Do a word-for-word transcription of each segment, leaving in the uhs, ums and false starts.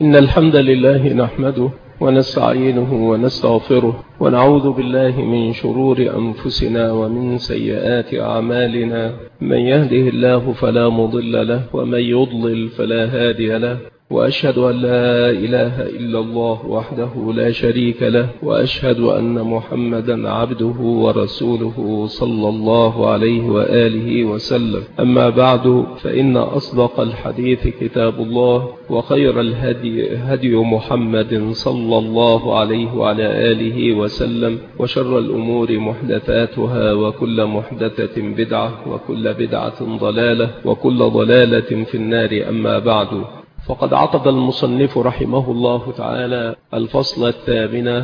إن الحمد لله نحمده ونستعينه ونستغفره ونعوذ بالله من شرور أنفسنا ومن سيئات أعمالنا. من يهده الله فلا مضل له ومن يضلل فلا هادي له، وأشهد أن لا إله إلا الله وحده لا شريك له، وأشهد أن محمدا عبده ورسوله صلى الله عليه وآله وسلم. أما بعد، فإن أصدق الحديث كتاب الله، وخير الهدي هدي محمد صلى الله عليه وعلى آله وسلم، وشر الأمور محدثاتها، وكل محدثة بدعة، وكل بدعة ضلالة، وكل ضلالة في النار. أما بعد، فقد عقد المصنف رحمه الله تعالى الفصل الثامن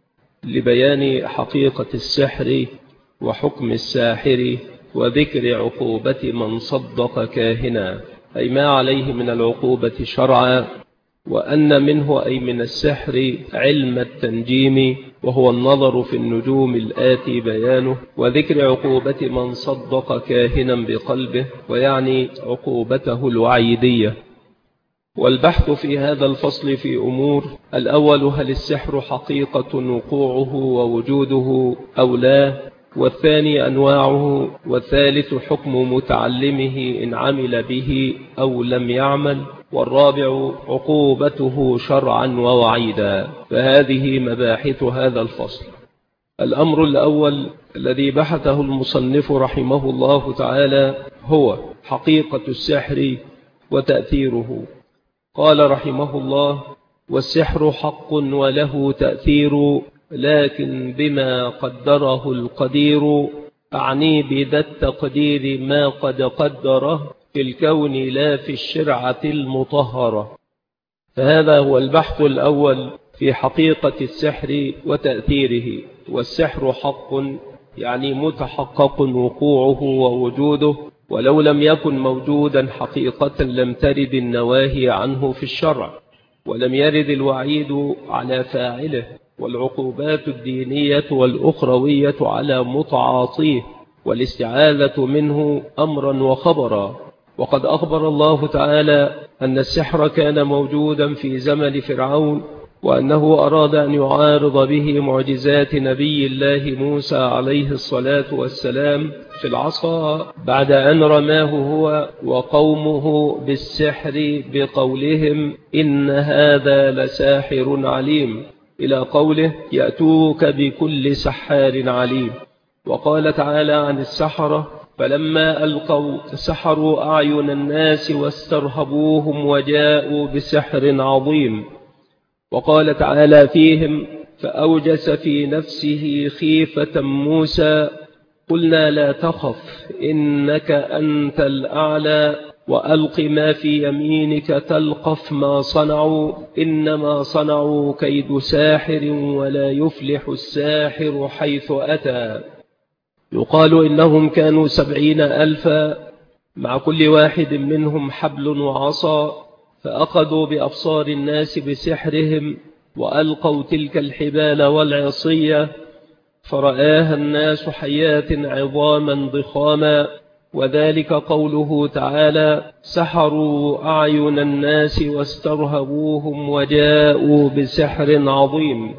لبيان حقيقة السحر وحكم الساحر وذكر عقوبة من صدق كاهنا، أي ما عليه من العقوبة شرعا، وأن منه أي من السحر علم التنجيم، وهو النظر في النجوم الآتي بيانه، وذكر عقوبة من صدق كاهنا بقلبه، ويعني عقوبته الوعيدية. والبحث في هذا الفصل في أمور: الأول، هل السحر حقيقة وقوعه ووجوده أو لا؟ والثاني أنواعه؟ والثالث حكم متعلمه إن عمل به أو لم يعمل؟ والرابع عقوبته شرعا ووعيدا. فهذه مباحث هذا الفصل. الأمر الأول الذي بحثه المصنف رحمه الله تعالى هو حقيقة السحر وتأثيره. قال رحمه الله: والسحر حق وله تأثير، لكن بما قدره القدير، أعني بذا التقدير ما قد قدره في الكون لا في الشرعة المطهرة. فهذا هو البحث الأول في حقيقة السحر وتأثيره. والسحر حق يعني متحقق وقوعه ووجوده، ولو لم يكن موجودا حقيقة لم ترد النواهي عنه في الشرع، ولم يرد الوعيد على فاعله، والعقوبات الدينية والأخروية على متعاطيه، والاستعاذة منه أمرا وخبرا. وقد أخبر الله تعالى أن السحر كان موجودا في زمن فرعون، وأنه أراد أن يعارض به معجزات نبي الله موسى عليه الصلاة والسلام في العصا، بعد أن رماه هو وقومه بالسحر بقولهم: إن هذا لساحر عليم، إلى قوله: يأتوك بكل سحار عليم. وقال تعالى عن السحرة: فلما ألقوا سحروا أعين الناس واسترهبوهم وجاءوا بسحر عظيم. وقال تعالى فيهم: فأوجس في نفسه خيفة موسى، قلنا لا تخف إنك أنت الأعلى، وألق ما في يمينك تلقف ما صنعوا، إنما صنعوا كيد ساحر ولا يفلح الساحر حيث أتى. يقال إنهم كانوا سبعين ألفا، مع كل واحد منهم حبل وعصا، فأخذوا بأبصار الناس بسحرهم، وألقوا تلك الحبال والعصية، فرآها الناس حيات عظاما ضخاما. وذلك قوله تعالى: سحروا أعين الناس واسترهبوهم وجاءوا بسحر عظيم.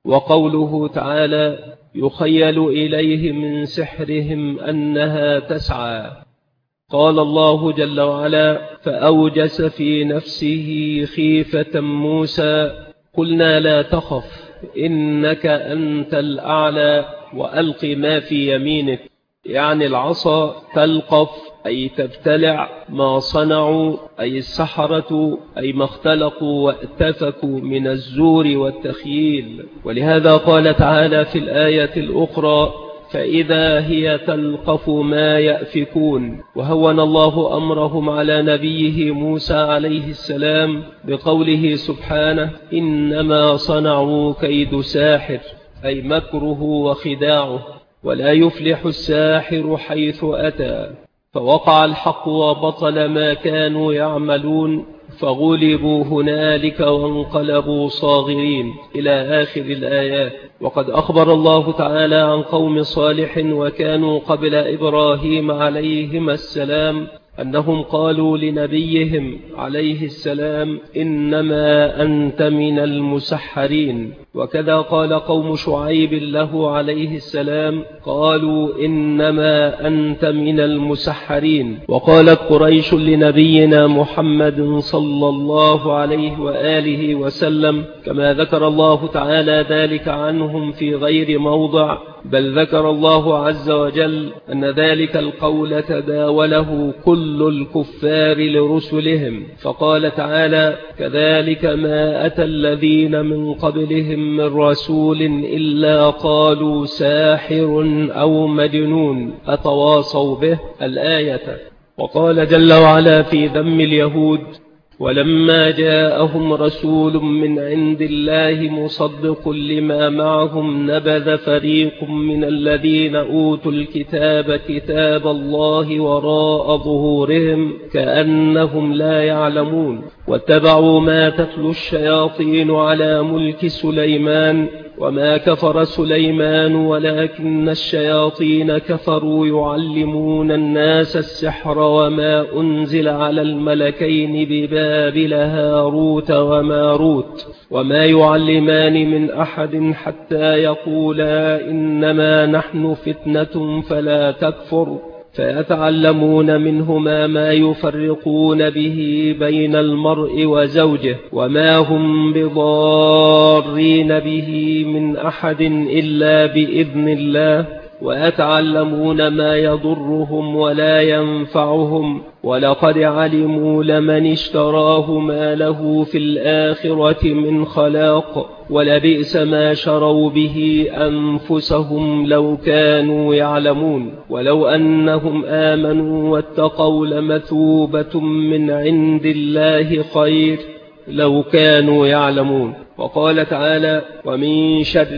وقوله تعالى: يخيل إليه من سحرهم أنها تسعى. قال الله جل وعلا: فأوجس في نفسه خيفة موسى، قلنا لا تخف إنك أنت الأعلى، وألق ما في يمينك، يعني العصا، تلقف أي تبتلع ما صنعوا، أي السحرة، أي ما اختلقوا واتفكوا من الزور والتخييل. ولهذا قال تعالى في الآية الأخرى: فإذا هي تلقف ما يأفكون. وهون الله أمرهم على نبيه موسى عليه السلام بقوله سبحانه: إنما صنعوا كيد ساحر، أي مكره وخداعه، ولا يفلح الساحر حيث أتى. فوقع الحق وبطل ما كانوا يعملون، فغلبوا هنالك وانقلبوا صاغرين، إلى آخر الآيات. وقد أخبر الله تعالى عن قوم صالح وكانوا قبل إبراهيم عليهما السلام أنهم قالوا لنبيهم عليه السلام إنما أنت من المسحرين. وكذا قال قوم شعيب له عليه السلام قالوا إنما أنت من المسحرين. وقالت قريش لنبينا محمد صلى الله عليه وآله وسلم كما ذكر الله تعالى ذلك عنهم في غير موضع، بل ذكر الله عز وجل أن ذلك القول تداوله كل الكفار لرسلهم، فقال تعالى كذلك ما أتى الذين من قبلهم من رسول إلا قالوا ساحر أو مجنون أتواصوا به الآية. وقال جل وعلا في ذم اليهود ولما جاءهم رسول من عند الله مصدق لما معهم نبذ فريق من الذين أوتوا الكتاب كتاب الله وراء ظهورهم كأنهم لا يعلمون واتبعوا ما تتلو الشياطين على ملك سليمان وما كفر سليمان ولكن الشياطين كفروا يعلمون الناس السحر وما أنزل على الملكين ببابل هاروت وماروت وما يعلمان من أحد حتى يقولا إنما نحن فتنة فلا تكفر فيتعلمون منهما ما يفرقون به بين المرء وزوجه وما هم بضارين به من أحد إلا بإذن الله ويتعلمون ما يضرهم ولا ينفعهم ولقد علموا لمن اشتراه ما له في الآخرة من خلاق ولبئس ما شروا به أنفسهم لو كانوا يعلمون ولو أنهم آمنوا واتقوا لمثوبة من عند الله خير لو كانوا يعلمون. وقال تعالى ومن شر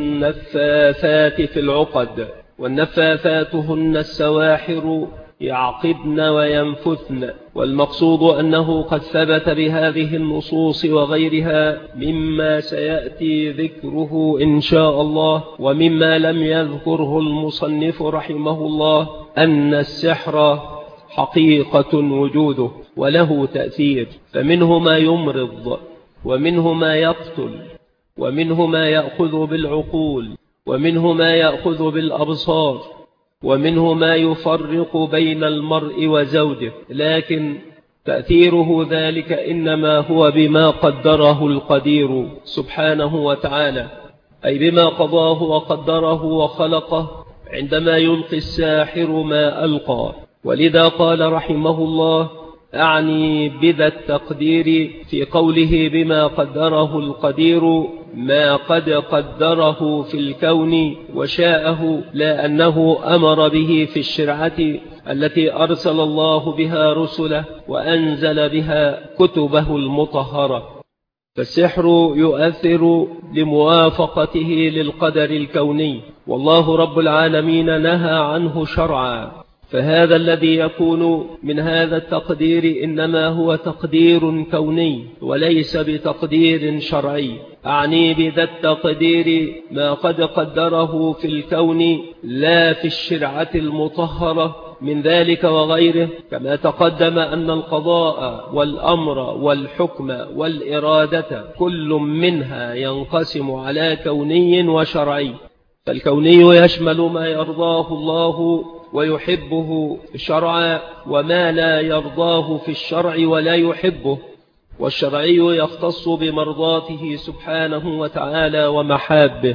النفاثات في العقد والنفاثات هن السواحر يعقدن وينفثن. والمقصود أنه قد ثبت بهذه النصوص وغيرها مما سيأتي ذكره إن شاء الله ومما لم يذكره المصنف رحمه الله أن السحر حقيقة وجوده وله تأثير، فمنه ما يمرض ومنه ما يقتل ومنه ما يأخذ بالعقول ومنه ما يأخذ بالأبصار ومنه ما يفرق بين المرء وزوجه، لكن تأثيره ذلك إنما هو بما قدره القدير سبحانه وتعالى، أي بما قضاه وقدره وخلقه عندما يلقي الساحر ما ألقى. ولذا قال رحمه الله أعني بذا التقدير في قوله بما قدره القدير ما قد قدره في الكون وشاءه، لا أنه أمر به في الشرعة التي أرسل الله بها رسله وأنزل بها كتبه المطهرة. فالسحر يؤثر لموافقته للقدر الكوني، والله رب العالمين نهى عنه شرعا، فهذا الذي يكون من هذا التقدير إنما هو تقدير كوني وليس بتقدير شرعي. أعني بذا التقدير ما قد قدره في الكون لا في الشرعة المطهرة من ذلك وغيره، كما تقدم أن القضاء والأمر والحكم والإرادة كل منها ينقسم على كوني وشرعي. فالكوني يشمل ما يرضاه الله ويحبه شرعا وما لا يرضاه في الشرع ولا يحبه، والشرعي يختص بمرضاته سبحانه وتعالى ومحابه.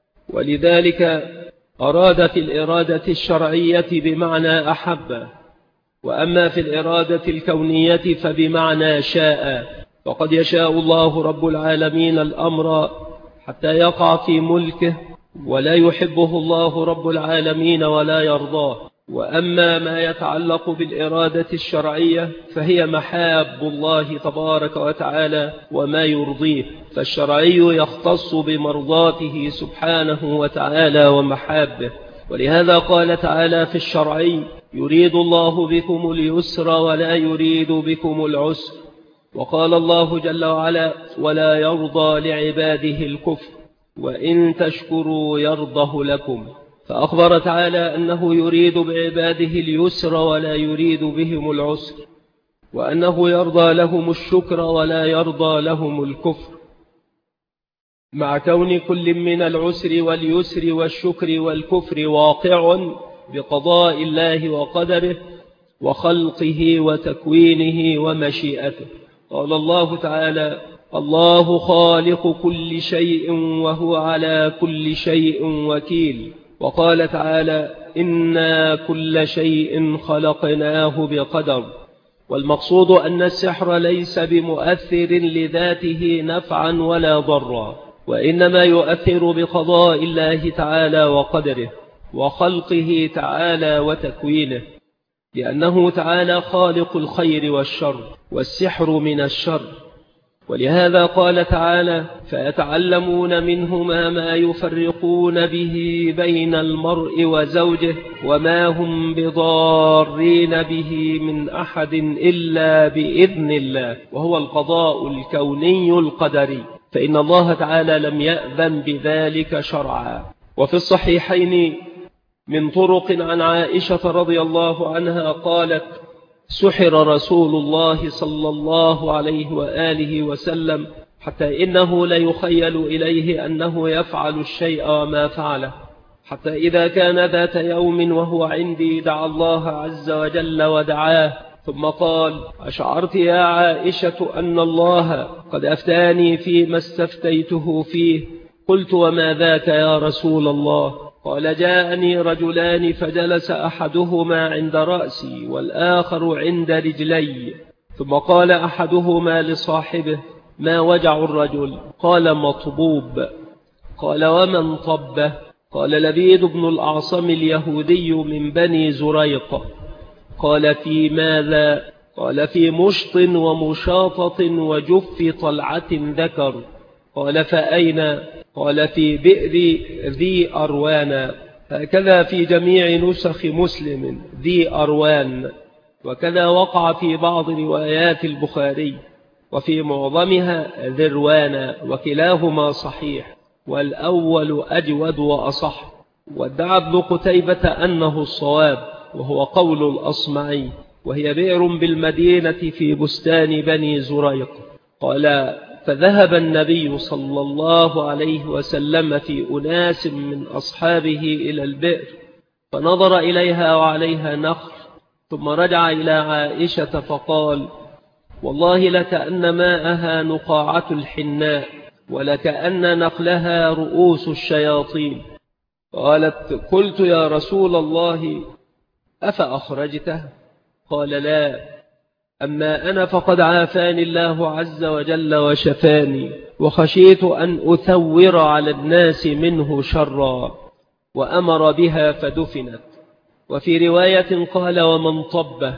ولذلك أراد في الإرادة الشرعية بمعنى أحب، وأما في الإرادة الكونية فبمعنى شاء، فقد يشاء الله رب العالمين الأمر حتى يقع في ملكه ولا يحبه الله رب العالمين ولا يرضاه. وأما ما يتعلق بالإرادة الشرعية فهي محاب الله تبارك وتعالى وما يرضيه، فالشرعي يختص بمرضاته سبحانه وتعالى ومحابه. ولهذا قال تعالى في الشرعي يريد الله بكم اليسر ولا يريد بكم العسر. وقال الله جل وعلا ولا يرضى لعباده الكفر وإن تشكروا يرضه لكم. فأخبر تعالى أنه يريد بعباده اليسر ولا يريد بهم العسر، وأنه يرضى لهم الشكر ولا يرضى لهم الكفر، مع كون كل من العسر واليسر والشكر والكفر واقع بقضاء الله وقدره وخلقه وتكوينه ومشيئته. قال الله تعالى: الله خالق كل شيء وهو على كل شيء وكيل. وقال تعالى: إنا كل شيء خلقناه بقدر. والمقصود أن السحر ليس بمؤثر لذاته نفعا ولا ضرا، وإنما يؤثر بقضاء الله تعالى وقدره وخلقه تعالى وتكوينه، لأنه تعالى خالق الخير والشر، والسحر من الشر. ولهذا قال تعالى: فيتعلمون منهما ما يفرقون به بين المرء وزوجه وما هم بضارين به من أحد إلا بإذن الله، وهو القضاء الكوني القدري، فإن الله تعالى لم يأذن بذلك شرعا. وفي الصحيحين من طرق عن عائشة رضي الله عنها قالت: سحر رسول الله صلى الله عليه وآله وسلم حتى إنه ليخيل إليه أنه يفعل الشيء وما فعله، حتى إذا كان ذات يوم وهو عندي دعا الله عز وجل ودعاه، ثم قال: أشعرت يا عائشة أن الله قد أفتاني فيما استفتيته فيه؟ قلت: وما ذاك يا رسول الله؟ قال: جاءني رجلان فجلس أحدهما عند رأسي والآخر عند رجلي، ثم قال أحدهما لصاحبه: ما وجع الرجل؟ قال: مطبوب. قال: ومن طبه؟ قال: لبيد بن الأعصم اليهودي من بني زريق. قال: في ماذا؟ قال: في مشط ومشاطة وجف طلعة ذكر. قال: فأين؟ قال: في بئر ذي أروان. هكذا في جميع نسخ مسلم ذي أروان، وكذا وقع في بعض روايات البخاري، وفي معظمها ذروان، وكلاهما صحيح، والأول أجود وأصح. وادعى ابن قتيبة أنه الصواب، وهو قول الأصمعي، وهي بئر بالمدينة في بستان بني زريق. قال: فذهب النبي صلى الله عليه وسلم في أناس من أصحابه إلى البئر، فنظر إليها وعليها نخل، ثم رجع إلى عائشة فقال: والله لكأن ماءها نقاعة الحناء، ولكأن نخلها رؤوس الشياطين. قالت: قلت: يا رسول الله، أفأخرجته؟ قال: لا، أما أنا فقد عافاني الله عز وجل وشفاني، وخشيت أن أثور على الناس منه شرا، وأمر بها فدفنت. وفي رواية قال: ومن طبه؟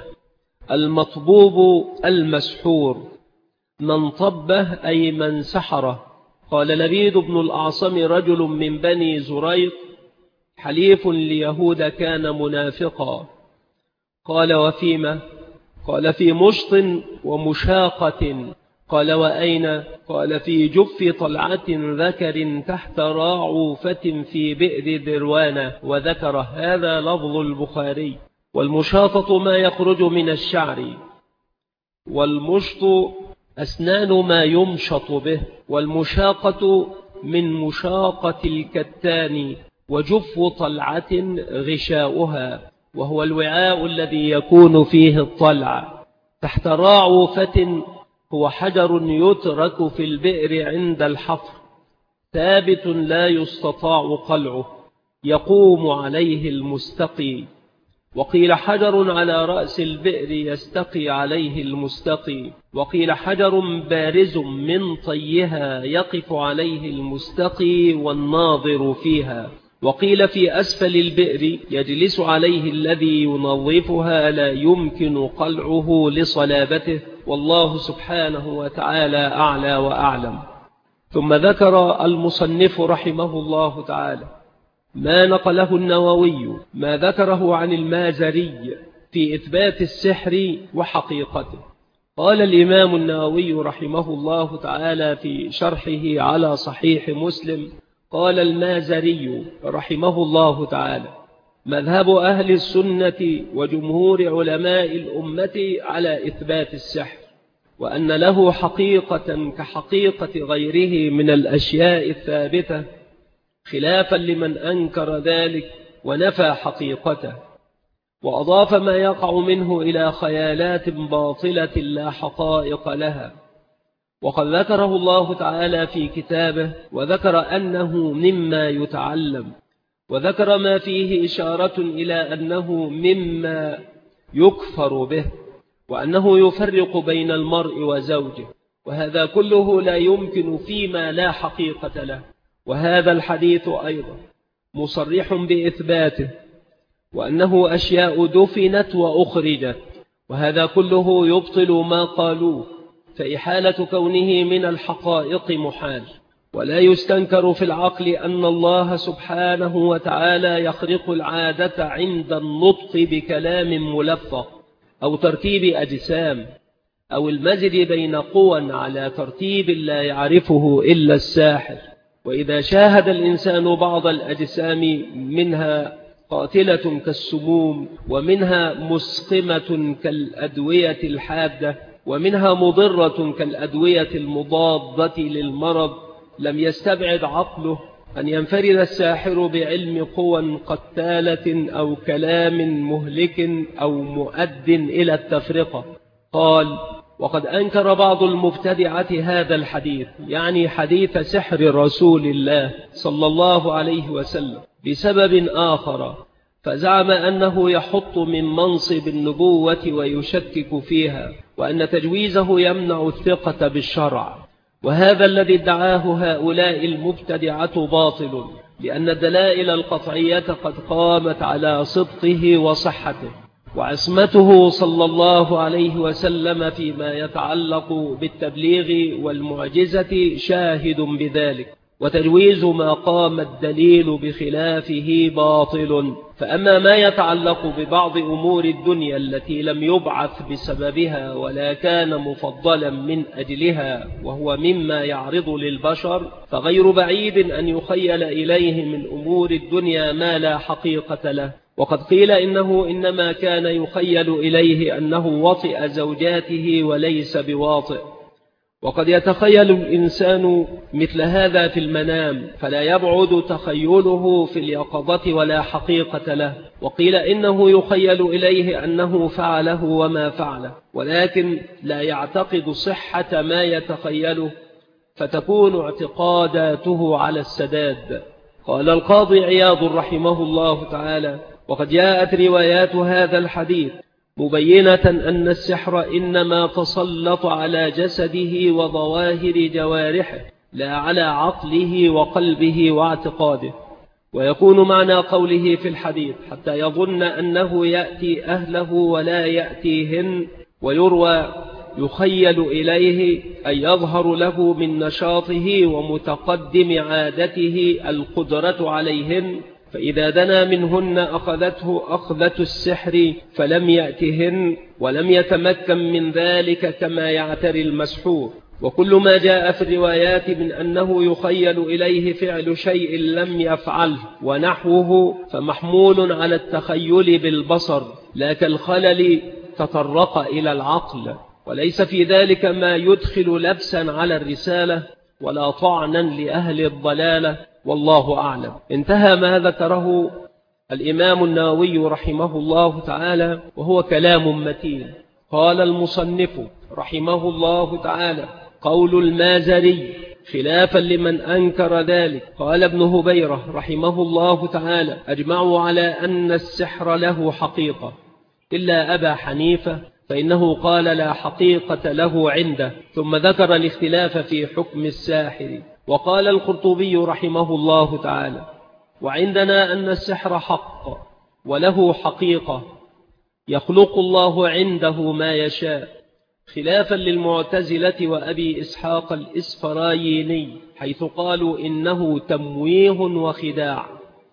المطبوب المسحور، من طبه أي من سحره. قال لبيد بن الأعصم رجل من بني زريق حليف ليهود كان منافقا. قال: وفيما؟ قال: في مشط ومشاقة. قال: وأين؟ قال: في جف طلعة ذكر تحت راعوفة في بئر ذروان. وذكر هذا لفظ البخاري. والمشاطة ما يخرج من الشعر، والمشط أسنان ما يمشط به، والمشاقة من مشاقة الكتان، وجف طلعة غشاؤها، وهو الوعاء الذي يكون فيه الطلع. تحت راعوفة هو حجر يترك في البئر عند الحفر، ثابت لا يستطاع قلعه، يقوم عليه المستقي. وقيل حجر على رأس البئر يستقي عليه المستقي، وقيل حجر بارز من طيها يقف عليه المستقي والناظر فيها، وقيل في أسفل البئر يجلس عليه الذي ينظفها لا يمكن قلعه لصلابته، والله سبحانه وتعالى أعلى وأعلم. ثم ذكر المصنف رحمه الله تعالى ما نقله النووي ما ذكره عن المازري في إثبات السحر وحقيقته. قال الإمام النووي رحمه الله تعالى في شرحه على صحيح مسلم: قال المازري رحمه الله تعالى: مذهب أهل السنة وجمهور علماء الأمة على إثبات السحر، وأن له حقيقة كحقيقة غيره من الأشياء الثابتة، خلافا لمن أنكر ذلك ونفى حقيقته، وأضاف ما يقع منه إلى خيالات باطلة لا حقائق لها. وقد ذكره الله تعالى في كتابه، وذكر أنه مما يتعلم، وذكر ما فيه إشارة إلى أنه مما يكفر به، وأنه يفرق بين المرء وزوجه، وهذا كله لا يمكن فيما لا حقيقة له. وهذا الحديث أيضا مصرح بإثباته، وأنه أشياء دفنت وأخرجت، وهذا كله يبطل ما قالوه، فإحالة كونه من الحقائق محال. ولا يستنكر في العقل أن الله سبحانه وتعالى يخرق العادة عند النطق بكلام ملفق أو ترتيب أجسام أو المزج بين قوى على ترتيب لا يعرفه إلا الساحر. وإذا شاهد الإنسان بعض الأجسام منها قاتلة كالسموم، ومنها مسقمة كالأدوية الحادة، ومنها مضرة كالأدوية المضادة للمرض، لم يستبعد عقله أن ينفرد الساحر بعلم قوى قتالة أو كلام مهلك أو مؤد إلى التفرقة. قال: وقد أنكر بعض المبتدعة هذا الحديث، يعني حديث سحر رسول الله صلى الله عليه وسلم، بسبب آخر، فزعم أنه يحط من منصب النبوة ويشكك فيها، وأن تجويزه يمنع الثقة بالشرع. وهذا الذي ادعاه هؤلاء المبتدعة باطل، لأن الدلائل القطعية قد قامت على صدقه وصحته، وعصمته صلى الله عليه وسلم فيما يتعلق بالتبليغ والمعجزة شاهد بذلك، وتجويز ما قام الدليل بخلافه باطل. فأما ما يتعلق ببعض أمور الدنيا التي لم يبعث بسببها ولا كان مفضلا من أجلها، وهو مما يعرض للبشر، فغير بعيد أن يخيل إليه من أمور الدنيا ما لا حقيقة له. وقد قيل إنه إنما كان يخيل إليه أنه وطئ زوجاته وليس بواطئ. وقد يتخيل الإنسان مثل هذا في المنام، فلا يبعد تخيله في اليقظة ولا حقيقة له. وقيل إنه يخيل إليه أنه فعله وما فعله، ولكن لا يعتقد صحة ما يتخيله، فتكون اعتقاداته على السداد. قال القاضي عياض رحمه الله تعالى: وقد جاءت روايات هذا الحديث مبينة أن السحر إنما تسلط على جسده وظواهر جوارحه، لا على عقله وقلبه واعتقاده. ويكون معنى قوله في الحديث: حتى يظن أنه يأتي أهله ولا يأتيهن، ويروى يخيل إليه أن يظهر له من نشاطه ومتقدم عادته القدرة عليهن، فإذا دنا منهن أخذته أخذة السحر فلم يأتهن، ولم يتمكن من ذلك كما يعتري المسحور. وكل ما جاء في الروايات من أنه يخيل إليه فعل شيء لم يفعله ونحوه، فمحمول على التخيل بالبصر، لا كالخلل تطرق إلى العقل، وليس في ذلك ما يدخل لبسا على الرسالة ولا طعنا لأهل الضلالة، والله أعلم. انتهى ما ذكره الإمام النووي رحمه الله تعالى، وهو كلام متين. قال المصنف رحمه الله تعالى: قول المازري خلافا لمن أنكر ذلك. قال ابن هبيرة رحمه الله تعالى: أجمعوا على أن السحر له حقيقة إلا أبا حنيفة، فإنه قال لا حقيقة له عنده، ثم ذكر الاختلاف في حكم الساحر. وقال القرطبي رحمه الله تعالى: وعندنا أن السحر حق وله حقيقة، يخلق الله عنده ما يشاء، خلافا للمعتزلة وأبي إسحاق الإسفرايني، حيث قالوا إنه تمويه وخداع،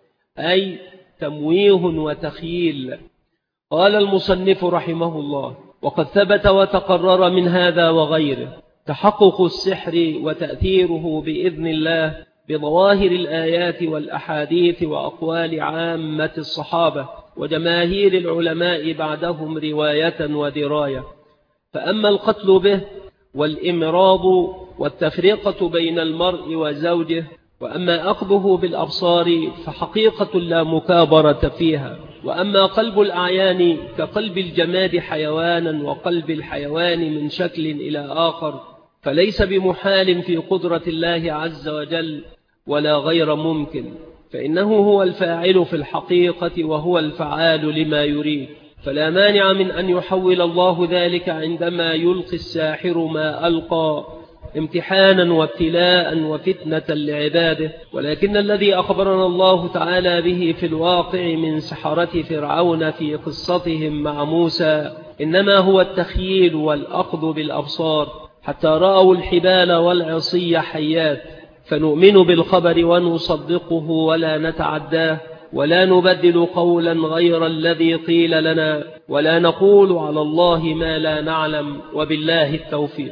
أي تمويه وتخييل. قال المصنف رحمه الله: وقد ثبت وتقرر من هذا وغيره تحقق السحر وتأثيره بإذن الله بظواهر الآيات والأحاديث وأقوال عامة الصحابة وجماهير العلماء بعدهم رواية ودراية. فأما القتل به والإمراض والتفرقة بين المرء وزوجه، وأما أخذه بالأبصار فحقيقة لا مكابرة فيها. وأما قلب الأعيان كقلب الجماد حيوانا وقلب الحيوان من شكل إلى آخر، فليس بمحال في قدرة الله عز وجل ولا غير ممكن، فإنه هو الفاعل في الحقيقة وهو الفعال لما يريد. فلا مانع من أن يحول الله ذلك عندما يلقي الساحر ما ألقى امتحانا وابتلاء وفتنة لعباده. ولكن الذي أخبرنا الله تعالى به في الواقع من سحرة فرعون في قصتهم مع موسى إنما هو التخييل والأخذ بالأبصار، حتى رأوا الحبال والعصي حيات، فنؤمن بالخبر ونصدقه ولا نتعداه، ولا نبدل قولا غير الذي قيل لنا، ولا نقول على الله ما لا نعلم، وبالله التوفيق.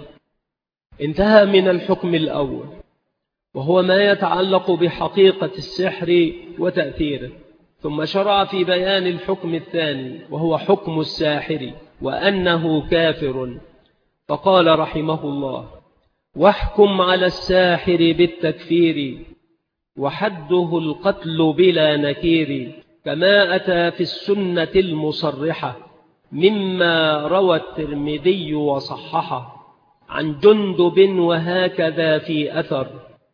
انتهى من الحكم الأول، وهو ما يتعلق بحقيقة السحر وتأثيره، ثم شرع في بيان الحكم الثاني وهو حكم الساحر وأنه كافر، فقال رحمه الله: واحكم على الساحر بالتكفير وحده القتل بلا نكير، كما أتى في السنة المصرحة مما روى الترمذي وصححه عن جندب، وهكذا في أثر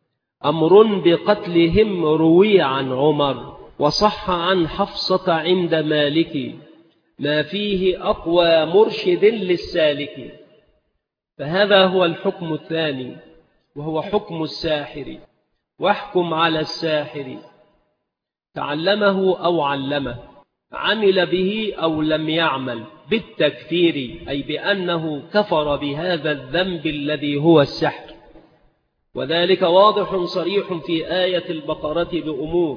أمر بقتلهم روي عن عمر، وصح عن حفصة عند مالك، ما فيه أقوى مرشد للسالك. فهذا هو الحكم الثاني وهو حكم الساحر. واحكم على الساحر تعلمه أو علمه، عمل به أو لم يعمل، بالتكفير أي بأنه كفر بهذا الذنب الذي هو السحر. وذلك واضح صريح في آية البقرة بأمور،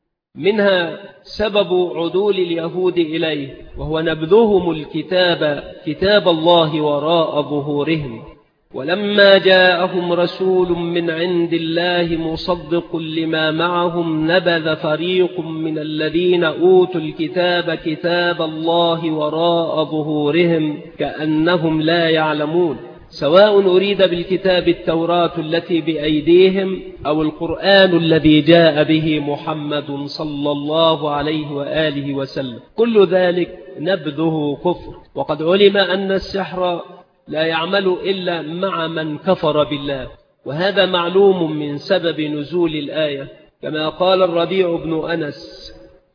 منها سبب عدول اليهود إليه وهو نبذهم الكتاب كتاب الله وراء ظهورهم، ولما جاءهم رسول من عند الله مصدق لما معهم نبذ فريق من الذين أوتوا الكتاب كتاب الله وراء ظهورهم كأنهم لا يعلمون، سواء أريد بالكتاب التوراة التي بأيديهم أو القرآن الذي جاء به محمد صلى الله عليه وآله وسلم، كل ذلك نبذه كفر. وقد علم أن السحر لا يعمل إلا مع من كفر بالله، وهذا معلوم من سبب نزول الآية، كما قال الربيع بن أنس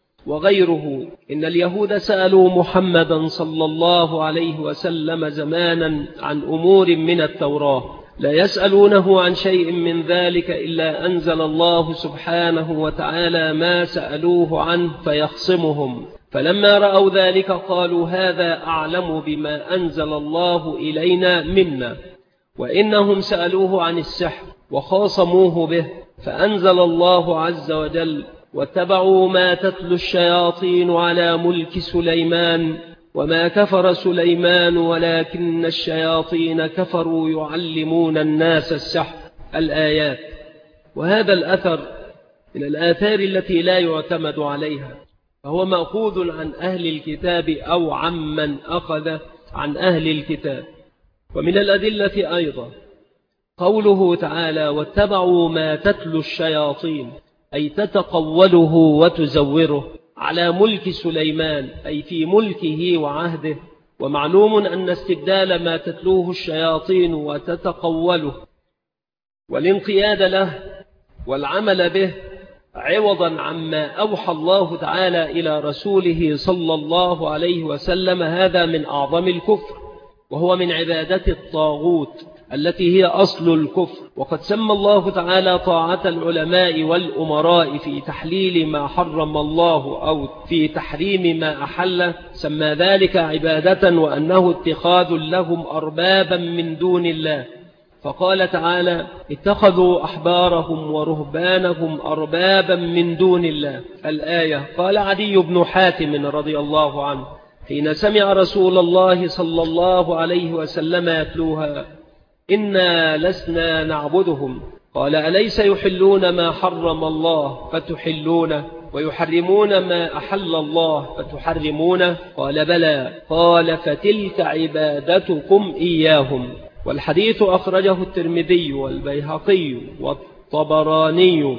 وغيره إن اليهود سألوا محمدا صلى الله عليه وسلم زمانا عن أمور من التوراة، لا يسألونه عن شيء من ذلك إلا أنزل الله سبحانه وتعالى ما سألوه عنه فيخصمهم، فلما رأوا ذلك قالوا هذا أعلم بما أنزل الله إلينا منا، وإنهم سألوه عن السحر وخاصموه به، فأنزل الله عز وجل واتبعوا ما تتلو الشياطين على ملك سليمان وما كفر سليمان ولكن الشياطين كفروا يعلمون الناس السحر، الآيات. وهذا الأثر من الآثار التي لا يعتمد عليها، فهو مأخوذ عن أهل الكتاب أو عمن أخذ عن أهل الكتاب. ومن الأدلة أيضا قوله تعالى واتبعوا ما تتلو الشياطين، أي تتقوله وتزوره على ملك سليمان، أي في ملكه وعهده. ومعلوم أن استبدال ما تتلوه الشياطين وتتقوله والانقياد له والعمل به عوضا عما أوحى الله تعالى إلى رسوله صلى الله عليه وسلم، هذا من أعظم الكفر، وهو من عبادة الطاغوت التي هي أصل الكفر. وقد سمى الله تعالى طاعة العلماء والأمراء في تحليل ما حرم الله أو في تحريم ما أحله، سمى ذلك عبادة وأنه اتخاذ لهم أربابا من دون الله، فقال تعالى اتخذوا أحبارهم ورهبانهم أربابا من دون الله، الآية. قال عدي بن حاتم رضي الله عنه حين سمع رسول الله صلى الله عليه وسلم يتلوها إنا لسنا نعبدهم، قال أليس يحلون ما حرم الله فتحلونه ويحرمون ما أحل الله فتحرمونه؟ قال بلى. قال فتلك عبادتكم إياهم. والحديث أخرجه الترمذي والبيهقي والطبراني،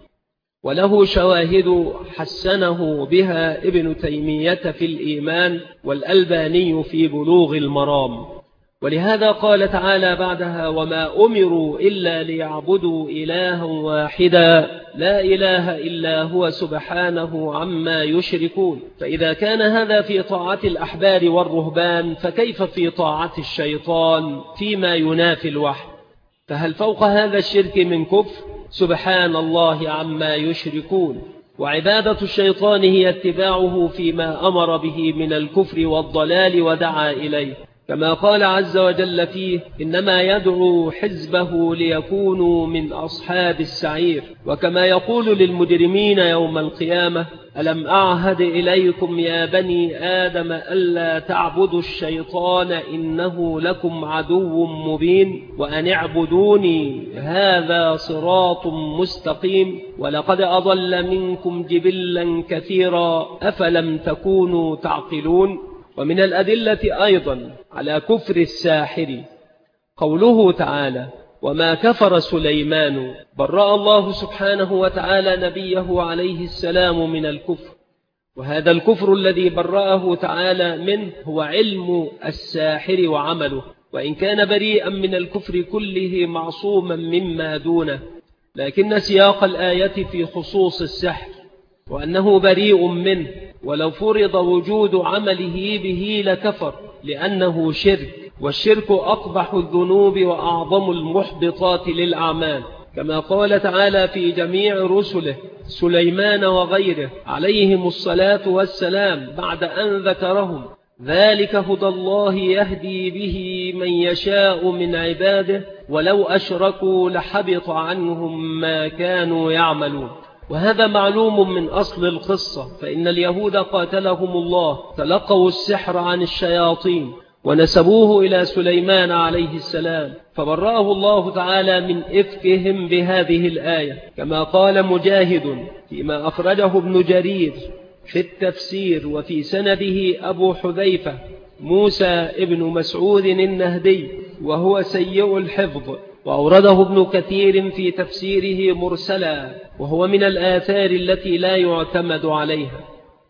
وله شواهد حسنه بها ابن تيمية في الإيمان والألباني في بلوغ المرام. ولهذا قال تعالى بعدها: وما أمروا إلا ليعبدوا إلها واحدا لا إله إلا هو سبحانه عما يشركون. فإذا كان هذا في طاعة الأحبار والرهبان، فكيف في طاعة الشيطان فيما ينافي الوحي؟ فهل فوق هذا الشرك من كفر؟ سبحان الله عما يشركون. وعبادة الشيطان هي اتباعه فيما أمر به من الكفر والضلال ودعا إليه، كما قال عز وجل فيه: إنما يدعو حزبه ليكونوا من أصحاب السعير. وكما يقول للمجرمين يوم القيامة: ألم أعهد إليكم يا بني آدم ألا تعبدوا الشيطان إنه لكم عدو مبين وأن اعبدوني هذا صراط مستقيم ولقد أضل منكم جبلا كثيرا أفلم تكونوا تعقلون. ومن الأدلة أيضا على كفر الساحر قوله تعالى: وما كفر سليمان. برأ الله سبحانه وتعالى نبيه عليه السلام من الكفر، وهذا الكفر الذي برأه تعالى منه هو علم الساحر وعمله، وإن كان بريئا من الكفر كله معصوما مما دونه، لكن سياق الآية في خصوص السحر وأنه بريء منه، ولو فرض وجود عمله به لكفر لأنه شرك، والشرك أقبح الذنوب وأعظم المحبطات للأعمال، كما قال تعالى في جميع رسله سليمان وغيره عليهم الصلاة والسلام بعد أن ذكرهم: ذلك هدى الله يهدي به من يشاء من عباده ولو أشركوا لحبط عنهم ما كانوا يعملون. وهذا معلوم من أصل القصة، فإن اليهود قاتلهم الله تلقوا السحر عن الشياطين ونسبوه إلى سليمان عليه السلام، فبرأه الله تعالى من إفكهم بهذه الآية، كما قال مجاهد فيما أخرجه ابن جرير في التفسير وفي سنده أبو حذيفة موسى ابن مسعود النهدي وهو سيء الحفظ، وأورده ابن كثير في تفسيره مرسلا، وهو من الآثار التي لا يعتمد عليها.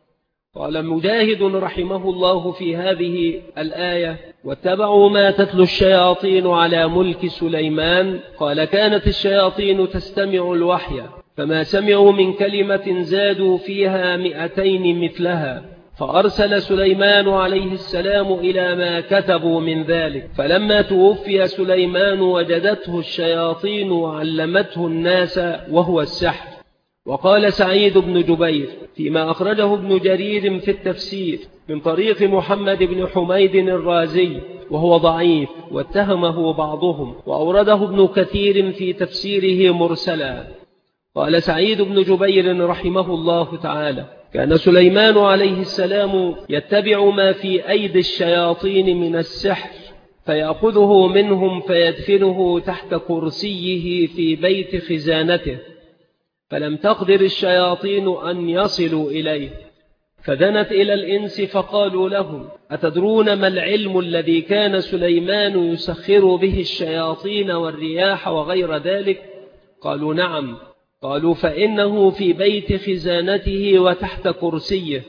قال مجاهد رحمه الله في هذه الآية: واتبعوا ما تتلو الشياطين على ملك سليمان. قال كانت الشياطين تستمع الوحي، فما سمعوا من كلمة زادوا فيها مئتين مثلها، فأرسل سليمان عليه السلام إلى ما كتبوا من ذلك، فلما توفي سليمان وجدته الشياطين وعلمته الناس وهو السحر. وقال سعيد بن جبير فيما أخرجه ابن جرير في التفسير من طريق محمد بن حميد الرازي وهو ضعيف واتهمه بعضهم، وأورده ابن كثير في تفسيره مرسلا. قال سعيد بن جبير رحمه الله تعالى: كان سليمان عليه السلام يتبع ما في أيدي الشياطين من السحر فيأخذه منهم فيدفنه تحت كرسيه في بيت خزانته، فلم تقدر الشياطين أن يصلوا إليه، فدنت إلى الإنس فقالوا لهم: أتدرون ما العلم الذي كان سليمان يسخر به الشياطين والرياح وغير ذلك؟ قالوا: نعم. قالوا: فإنه في بيت خزانته وتحت كرسيه.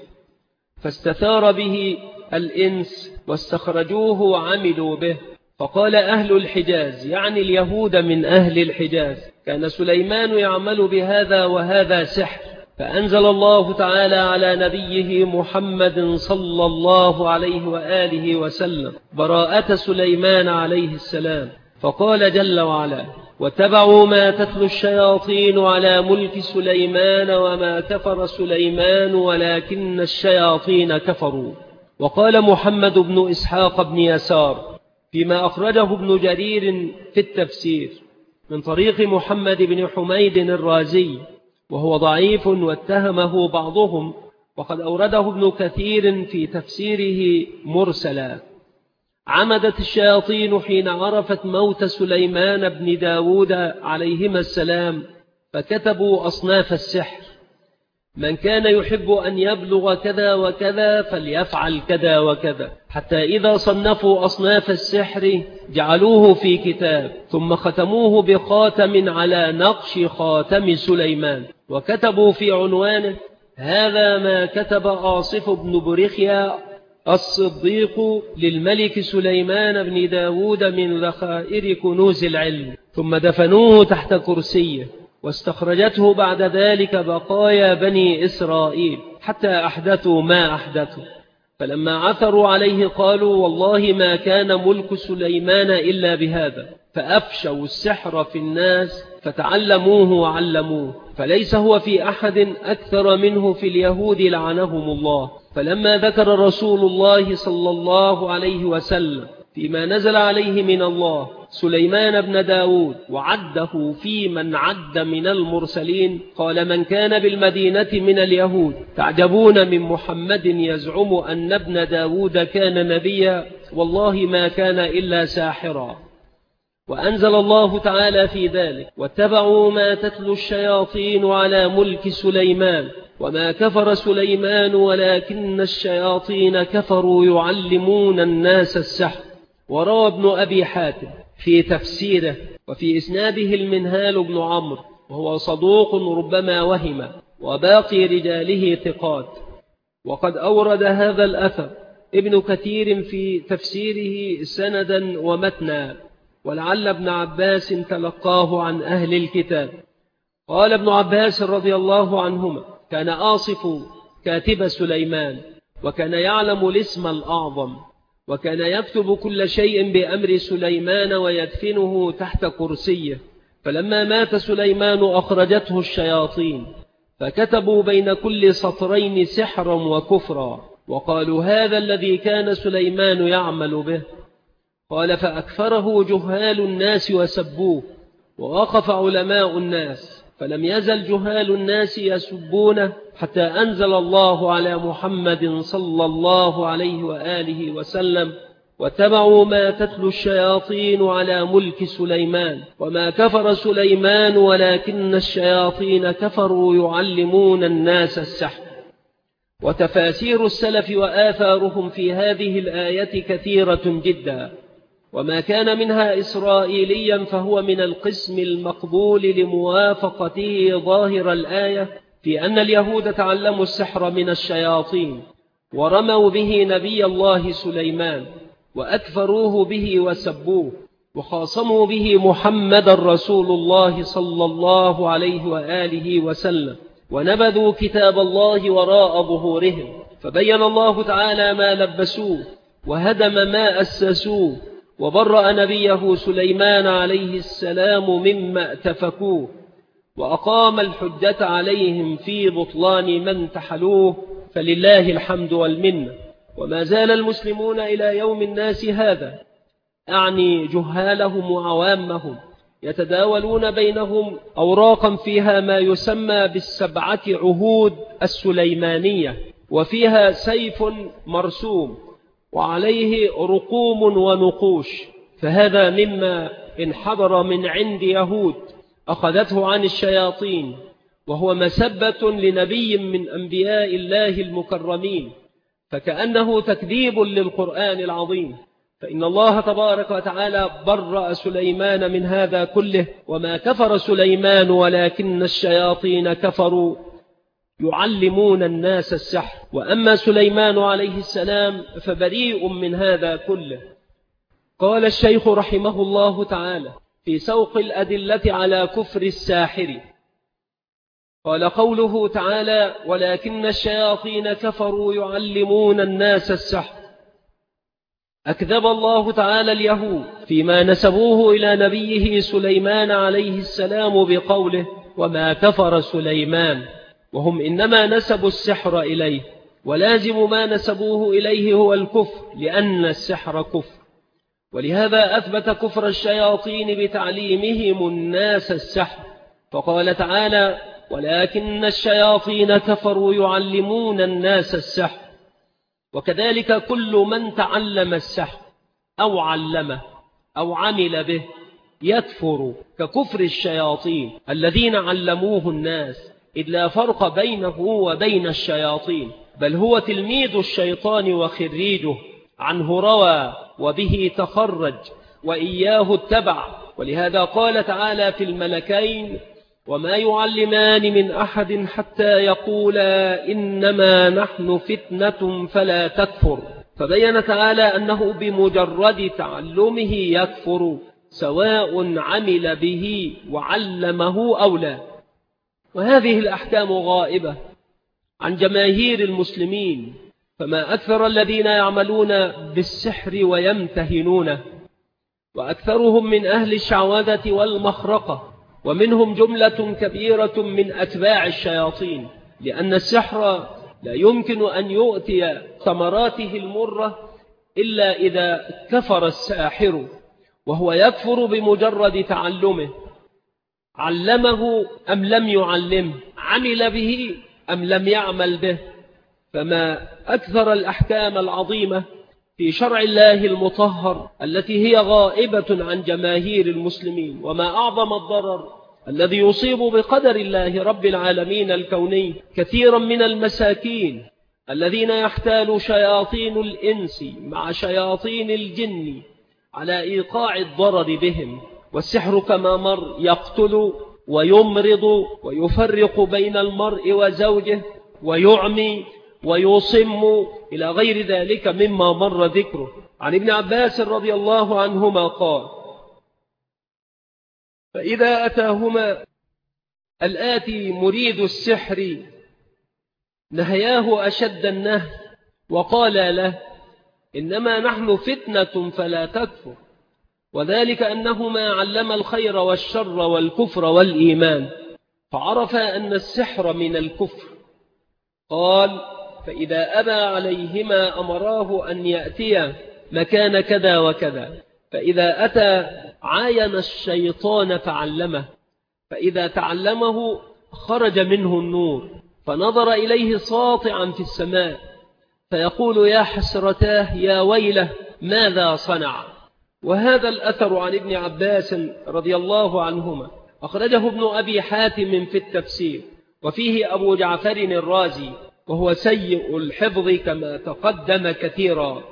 فاستثار به الإنس واستخرجوه وعملوا به. فقال أهل الحجاز، يعني اليهود من أهل الحجاز: كان سليمان يعمل بهذا وهذا سحر. فأنزل الله تعالى على نبيه محمد صلى الله عليه وآله وسلم براءة سليمان عليه السلام، فقال جل وعلا: واتبعوا ما تتلو الشياطين على ملك سليمان وما كفر سليمان ولكن الشياطين كفروا. وقال محمد بن إسحاق بن يسار فيما أخرجه ابن جرير في التفسير من طريق محمد بن حميد الرازي وهو ضعيف واتهمه بعضهم، وقد أورده ابن كثير في تفسيره مرسلا، عمدت الشياطين حين عرفت موت سليمان بن داود عليهما السلام، فكتبوا أصناف السحر: من كان يحب أن يبلغ كذا وكذا فليفعل كذا وكذا، حتى إذا صنفوا أصناف السحر جعلوه في كتاب، ثم ختموه بخاتم على نقش خاتم سليمان، وكتبوا في عنوانه: هذا ما كتب آصف بن برخيا الصديق للملك سليمان بن داود من ذخائر كنوز العلم، ثم دفنوه تحت كرسيه، واستخرجته بعد ذلك بقايا بني إسرائيل حتى أحدثوا ما أحدثوا. فلما عثروا عليه قالوا: والله ما كان ملك سليمان إلا بهذا، فأفشوا السحر في الناس فتعلموه وعلموه، فليس هو في أحد أكثر منه في اليهود لعنهم الله. فلما ذكر رسول الله صلى الله عليه وسلم فيما نزل عليه من الله سليمان بن داود وعده في من عد من المرسلين، قال: من كان بالمدينة من اليهود تعجبون من محمد يزعم أن ابن داود كان نبيا، والله ما كان إلا ساحرا. وأنزل الله تعالى في ذلك: واتبعوا ما تتلو الشياطين على ملك سليمان وما كفر سليمان ولكن الشياطين كفروا يعلمون الناس السحر. وروى ابن أبي حاتم في تفسيره وفي إسناده المنهال بن عمرو، وهو صدوق ربما وهم، وباقي رجاله ثقات. وقد أورد هذا الأثر ابن كثير في تفسيره سندا ومتنا، ولعل ابن عباس تلقاه عن أهل الكتاب. قال ابن عباس رضي الله عنهما: كان آصف كاتب سليمان، وكان يعلم الاسم الأعظم، وكان يكتب كل شيء بأمر سليمان ويدفنه تحت كرسيه. فلما مات سليمان أخرجته الشياطين، فكتبوا بين كل سطرين سحرا وكفرا، وقالوا: هذا الذي كان سليمان يعمل به. قال: فأكثره جهال الناس وسبوه، ووقف علماء الناس، فلم يزل جهال الناس يسبونه حتى أنزل الله على محمد صلى الله عليه وآله وسلم: واتبعوا ما تتلو الشياطين على ملك سليمان وما كفر سليمان ولكن الشياطين كفروا يعلمون الناس السحر. وتفاسير السلف وآثارهم في هذه الآية كثيرة جدا، وما كان منها إسرائيليا فهو من القسم المقبول لموافقته ظاهر الآية في أن اليهود تعلموا السحر من الشياطين، ورموا به نبي الله سليمان، وأكفروه به وسبوه، وخاصموا به محمد رسول الله صلى الله عليه وآله وسلم، ونبذوا كتاب الله وراء ظهورهم. فبين الله تعالى ما لبسوه وهدم ما أسسوه، وبرأ نبيه سليمان عليه السلام مما اتفكوه، وأقام الحجة عليهم في بطلان من تحلوه، فلله الحمد والمنة. وما زال المسلمون إلى يوم الناس هذا، أعني جهالهم وعوامهم، يتداولون بينهم أوراقا فيها ما يسمى بالسبعة عهود السليمانية، وفيها سيف مرسوم وعليه رقوم ونقوش، فهذا مما انحدر من عند يهود أخذته عن الشياطين، وهو مسبة لنبي من أنبياء الله المكرمين، فكأنه تكذيب للقرآن العظيم. فإن الله تبارك وتعالى برأ سليمان من هذا كله: وما كفر سليمان ولكن الشياطين كفروا يعلمون الناس السحر. وأما سليمان عليه السلام فبريء من هذا كله. قال الشيخ رحمه الله تعالى في سوق الأدلة على كفر الساحر، قال: قوله تعالى: ولكن الشياطين كفروا يعلمون الناس السحر، أكذب الله تعالى اليهود فيما نسبوه إلى نبيه سليمان عليه السلام بقوله: وما كفر سليمان، وهم إنما نسبوا السحر إليه، ولازم ما نسبوه إليه هو الكفر، لأن السحر كفر. ولهذا أثبت كفر الشياطين بتعليمهم الناس السحر، فقال تعالى: ولكن الشياطين كفروا يعلمون الناس السحر. وكذلك كل من تعلم السحر أو علمه أو عمل به يكفر ككفر الشياطين الذين علموه الناس، إذ لا فرق بينه وبين الشياطين، بل هو تلميذ الشيطان وخريجه، عنه روى وبه تخرج وإياه اتبع. ولهذا قال تعالى في الملكين: وما يعلمان من أحد حتى يقولا إنما نحن فتنة فلا تكفر. فبين تعالى أنه بمجرد تعلمه يكفر، سواء عمل به وعلمه أو لا. وهذه الأحكام غائبة عن جماهير المسلمين، فما أكثر الذين يعملون بالسحر ويمتهنونه، وأكثرهم من أهل الشعوذة والمخرقة، ومنهم جملة كبيرة من أتباع الشياطين، لأن السحر لا يمكن أن يؤتي ثمراته المرة إلا إذا كفر الساحر، وهو يكفر بمجرد تعلمه، علمه أم لم يعلمه، عمل به أم لم يعمل به. فما أكثر الأحكام العظيمة في شرع الله المطهر التي هي غائبة عن جماهير المسلمين، وما أعظم الضرر الذي يصيب بقدر الله رب العالمين الكوني كثيرا من المساكين الذين يحتال شياطين الإنس مع شياطين الجن على إيقاع الضرر بهم. والسحر كما مر يقتل ويمرض ويفرق بين المرء وزوجه ويعمي ويصم إلى غير ذلك مما مر ذكره. عن ابن عباس رضي الله عنهما قال: فإذا أتاهما الآتي مريد السحر نهياه أشد النهي وقال له: إنما نحن فتنة فلا تكفر، وذلك أنهما علم الخير والشر والكفر والإيمان، فعرف أن السحر من الكفر. قال: فإذا أبى عليهما أمراه أن يأتي مكان كذا وكذا، فإذا أتى عاين الشيطان فعلمه، فإذا تعلمه خرج منه النور، فنظر إليه ساطعا في السماء فيقول: يا حسرتاه يا ويله ماذا صنع. وهذا الأثر عن ابن عباس رضي الله عنهما أخرجه ابن أبي حاتم في التفسير، وفيه أبو جعفر الرازي، وهو سيء الحفظ كما تقدم كثيرا.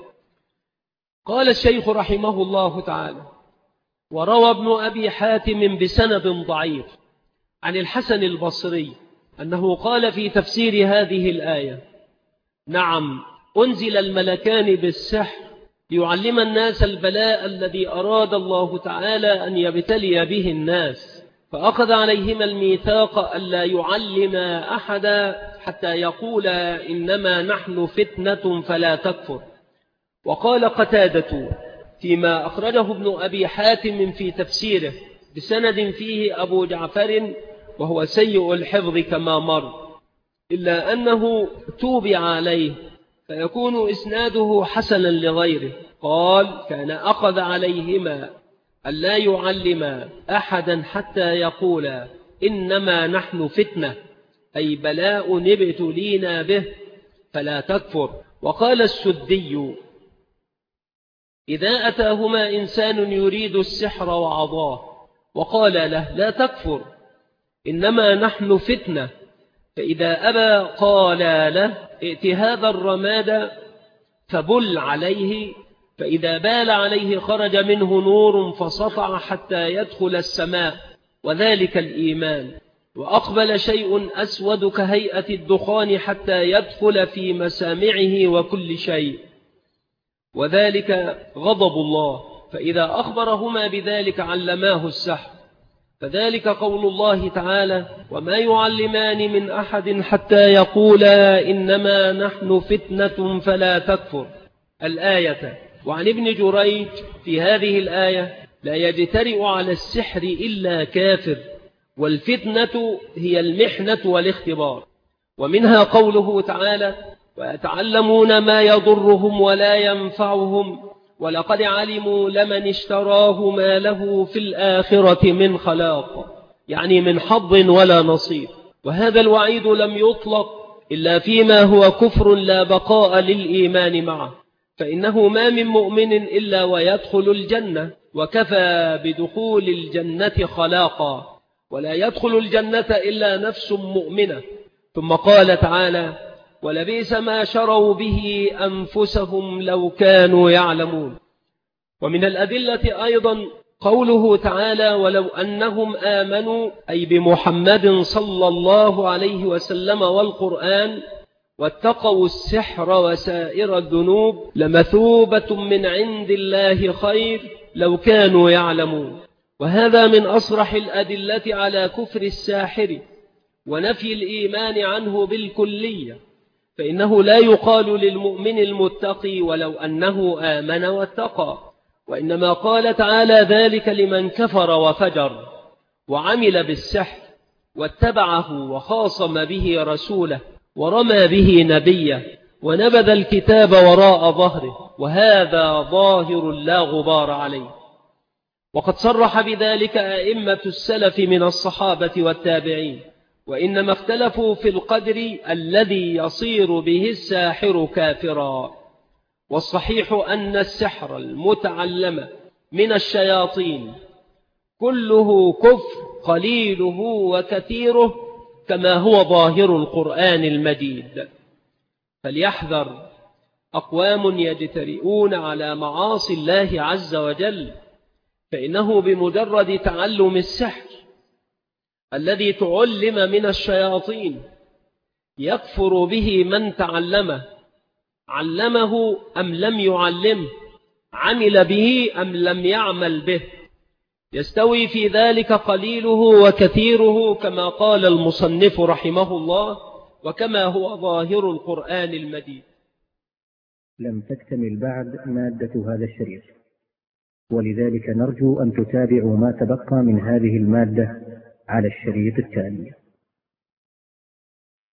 قال الشيخ رحمه الله تعالى: وروى ابن أبي حاتم بسند ضعيف عن الحسن البصري أنه قال في تفسير هذه الآية: نعم، أنزل الملكان بالسحر ليعلم الناس البلاء الذي أراد الله تعالى أن يبتلي به الناس، فأخذ عليهما الميثاق ألا يعلم أحدا حتى يقول إنما نحن فتنة فلا تكفر. وقال قتادة فيما أخرجه ابن أبي حاتم في تفسيره بسند فيه أبو جعفر وهو سيء الحفظ كما مر، إلا أنه توبع عليه فيكون إسناده حسنا لغيره. قال: كان أخذ عليهما ألا يعلم أحدا حتى يقول إنما نحن فتنة، أي بلاء ابتلينا به فلا تكفر. وقال السدي: إذا أتاهما إنسان يريد السحر وعضاه وقال له: لا تكفر إنما نحن فتنة، فإذا أبى قال له: ائت هذا الرماد فبل عليه، فإذا بال عليه خرج منه نور فسطع حتى يدخل السماء، وذلك الإيمان. وأقبل شيء أسود كهيئة الدخان حتى يدخل في مسامعه وكل شيء، وذلك غضب الله. فإذا أخبرهما بذلك علماه السحر، فذلك قول الله تعالى: وما يعلمان من أحد حتى يقولا إنما نحن فتنة فلا تكفر الآية. وعن ابن جريج في هذه الآية: لا يجترئ على السحر إلا كافر، والفتنة هي المحنة والاختبار. ومنها قوله تعالى: ويتعلمون ما يضرهم ولا ينفعهم ولقد علموا لمن اشتراه ما له في الآخرة من خلاق، يعني من حظ ولا نصيب. وهذا الوعيد لم يطلق إلا فيما هو كفر لا بقاء للإيمان معه، فإنه ما من مؤمن إلا ويدخل الجنة، وكفى بدخول الجنة خلاقا، ولا يدخل الجنة إلا نفس مؤمنة. ثم قال تعالى: ولبئس ما شروا به أنفسهم لو كانوا يعلمون. ومن الأدلة أيضا قوله تعالى: ولو أنهم آمنوا، أي بمحمد صلى الله عليه وسلم والقرآن، واتقوا السحر وسائر الذنوب لمثوبة من عند الله خير لو كانوا يعلمون. وهذا من أصرح الأدلة على كفر الساحر ونفي الإيمان عنه بالكلية، فإنه لا يقال للمؤمن المتقي ولو أنه آمن واتقى، وإنما قال تعالى ذلك لمن كفر وفجر وعمل بالسحر واتبعه وخاصم به رسوله ورمى به نبيه ونبذ الكتاب وراء ظهره، وهذا ظاهر لا غبار عليه. وقد صرح بذلك أئمة السلف من الصحابة والتابعين، وإنما اختلفوا في القدر الذي يصير به الساحر كافرا. والصحيح أن السحر المتعلم من الشياطين كله كفر، قليله وكثيره، كما هو ظاهر القرآن المجيد. فليحذر أقوام يجترئون على معاصي الله عز وجل، فإنه بمجرد تعلم السحر الذي تعلم من الشياطين يكفر به من تعلمه، علمه أم لم يعلمه، عمل به أم لم يعمل به، يستوي في ذلك قليله وكثيره، كما قال المصنف رحمه الله، وكما هو ظاهر القرآن المجيد. لم تكتمل بعد مادة هذا الشريط، ولذلك نرجو أن تتابعوا ما تبقى من هذه المادة على الشريط التالي.